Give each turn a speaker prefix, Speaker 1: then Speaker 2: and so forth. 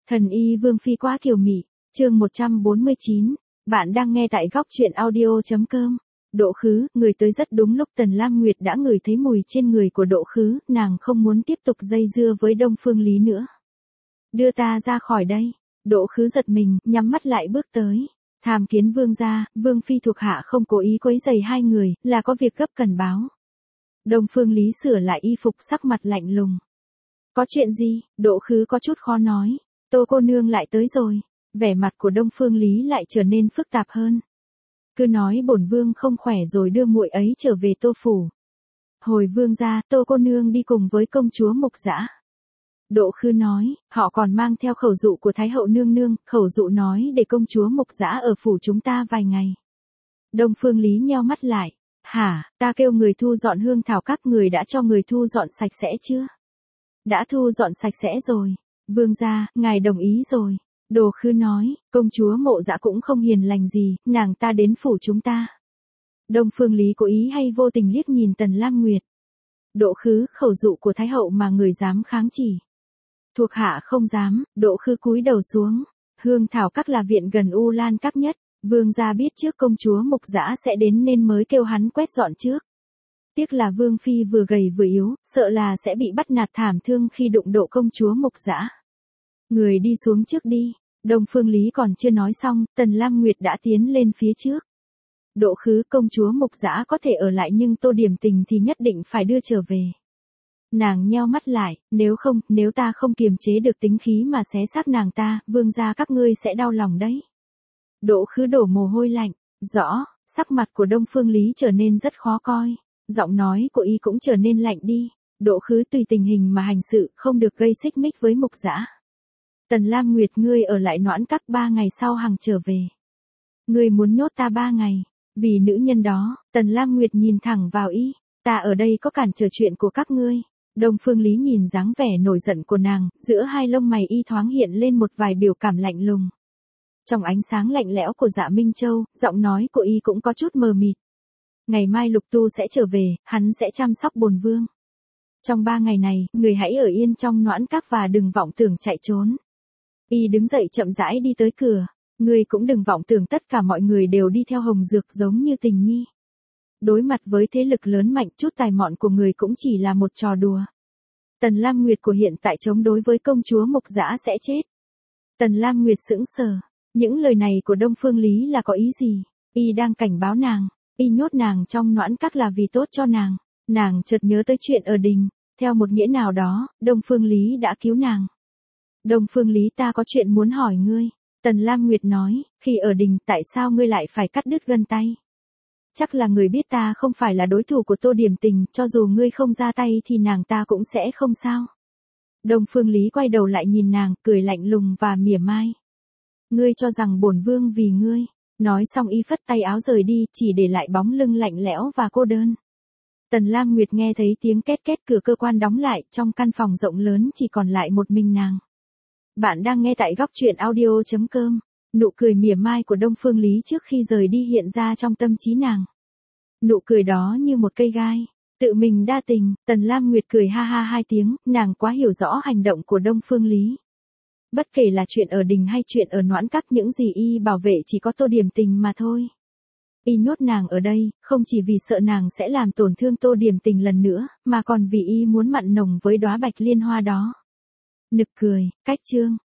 Speaker 1: Thần y Vương Phi quá kiều mị, chương 149, bạn đang nghe tại góc truyện audio.com. Độ Khứ, người tới rất đúng lúc. Tần Lam Nguyệt đã ngửi thấy mùi trên người của Độ Khứ, nàng không muốn tiếp tục dây dưa với Đông Phương Lý nữa. Đưa ta ra khỏi đây. Độ Khứ giật mình, nhắm mắt lại bước tới. Tham kiến vương gia, Vương Phi thuộc hạ không cố ý quấy rầy hai người, là có việc gấp cần báo. Đông Phương Lý sửa lại y phục, sắc mặt lạnh lùng. Có chuyện gì? Độ Khứ có chút khó nói. Tô cô nương lại tới rồi. Vẻ mặt của Đông Phương Lý lại trở nên phức tạp hơn. Cứ nói bổn vương không khỏe rồi đưa muội ấy trở về Tô phủ. Hồi vương gia, Tô cô nương đi cùng với công chúa Mục Dã. Độ Khứ nói, họ còn mang theo khẩu dụ của Thái hậu nương nương, khẩu dụ nói để công chúa Mục Dã ở phủ chúng ta vài ngày. Đông Phương Lý nheo mắt lại. Hả, ta kêu người thu dọn hương thảo, các người đã cho người thu dọn sạch sẽ chưa? Đã thu dọn sạch sẽ rồi. Vương gia, ngài đồng ý rồi. Đồ Khứ nói, công chúa Mộ Dã cũng không hiền lành gì, nàng ta đến phủ chúng ta. Đông Phương Lý cố ý hay vô tình liếc nhìn Tần Lam Nguyệt. Độ Khứ, khẩu dụ của Thái hậu mà người dám kháng chỉ. Thuộc hạ không dám. Độ Khứ cúi đầu xuống. Hương thảo các là viện gần U Lan các nhất. Vương gia biết trước công chúa Mục Dã sẽ đến nên mới kêu hắn quét dọn trước. Tiếc là Vương Phi vừa gầy vừa yếu, sợ là sẽ bị bắt nạt thảm thương khi đụng độ công chúa Mục Dã. Người đi xuống trước đi. Đông Phương Lý còn chưa nói xong, Tần Lam Nguyệt đã tiến lên phía trước. Độ Khứ, công chúa Mục Dã có thể ở lại nhưng Tô Điểm Tình thì nhất định phải đưa trở về. Nàng nheo mắt lại, nếu ta không kiềm chế được tính khí mà xé xác nàng ta, vương gia các ngươi sẽ đau lòng đấy. Độ Khứ đổ mồ hôi lạnh. Rõ. Sắc mặt của Đông Phương Lý trở nên rất khó coi. Giọng nói của y cũng trở nên lạnh đi. Độ Khứ tùy tình hình mà hành sự, không được gây xích mích với Mục Dã. Tần Lam Nguyệt, ngươi ở lại Noãn Các 3 ngày sau hằng trở về. Ngươi muốn nhốt ta 3 ngày. Vì nữ nhân đó. Tần Lam Nguyệt nhìn thẳng vào y. Ta ở đây có cản trở chuyện của các ngươi. Đông Phương Lý nhìn dáng vẻ nổi giận của nàng, giữa hai lông mày y thoáng hiện lên một vài biểu cảm lạnh lùng. Trong ánh sáng lạnh lẽo của Dạ Minh Châu, giọng nói của y cũng có chút mờ mịt. Ngày mai Lục Tu sẽ trở về, hắn sẽ chăm sóc bổn vương. Trong 3 ngày này, người hãy ở yên trong Noãn Các và đừng vọng tưởng chạy trốn. Y đứng dậy chậm rãi đi tới cửa. Ngươi cũng đừng vọng tưởng tất cả mọi người đều đi theo Hồng Dược giống như Tình Nhi. Đối mặt với thế lực lớn mạnh, chút tài mọn của người cũng chỉ là một trò đùa. Tần Lam Nguyệt của hiện tại chống đối với công chúa Mục Dã sẽ chết. Tần Lam Nguyệt sững sờ. Những lời này của Đông Phương Lý là có ý gì? Y đang cảnh báo nàng. Y nhốt nàng trong Noãn Các là vì tốt cho nàng. Nàng chợt nhớ tới chuyện ở đình. Theo một nghĩa nào đó, Đông Phương Lý đã cứu nàng. Đông Phương Lý, ta có chuyện muốn hỏi ngươi. Tần Lam Nguyệt nói, khi ở đình tại sao ngươi lại phải cắt đứt gân tay? Chắc là người biết ta không phải là đối thủ của Tô Điểm Tình, cho dù ngươi không ra tay thì nàng ta cũng sẽ không sao. Đông Phương Lý quay đầu lại nhìn nàng, cười lạnh lùng và mỉa mai. Ngươi cho rằng bổn vương vì ngươi. Nói xong y phất tay áo rời đi, chỉ để lại bóng lưng lạnh lẽo và cô đơn. Tần Lam Nguyệt nghe thấy tiếng két két, cửa cơ quan đóng lại, trong căn phòng rộng lớn chỉ còn lại một mình nàng. Bạn đang nghe tại góc truyện audio.com. Nụ cười mỉa mai của Đông Phương Lý trước khi rời đi hiện ra trong tâm trí nàng. Nụ cười đó như một cây gai. Tự mình đa tình. Tần Lam Nguyệt cười ha ha 2 tiếng, nàng quá hiểu rõ hành động của Đông Phương Lý. Bất kể là chuyện ở đình hay chuyện ở Noãn Các, những gì y bảo vệ chỉ có Tô Điểm Tình mà thôi. Y nhốt nàng ở đây, không chỉ vì sợ nàng sẽ làm tổn thương Tô Điểm Tình lần nữa, mà còn vì y muốn mặn nồng với đóa bạch liên hoa đó. Nực cười. Cách chương.